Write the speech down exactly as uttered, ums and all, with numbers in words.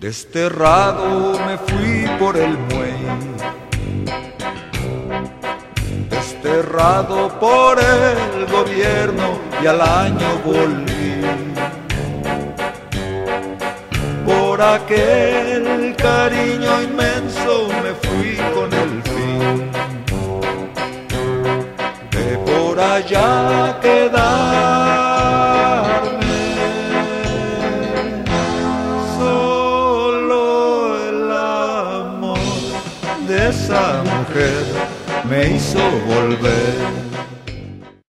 Desterrado me fui por el muelle, desterrado por el gobierno, y al año volví. Por aquel cariño inmenso me fui con el fin de por allá quedarme. Solo el amor de esa mujer me hizo volver.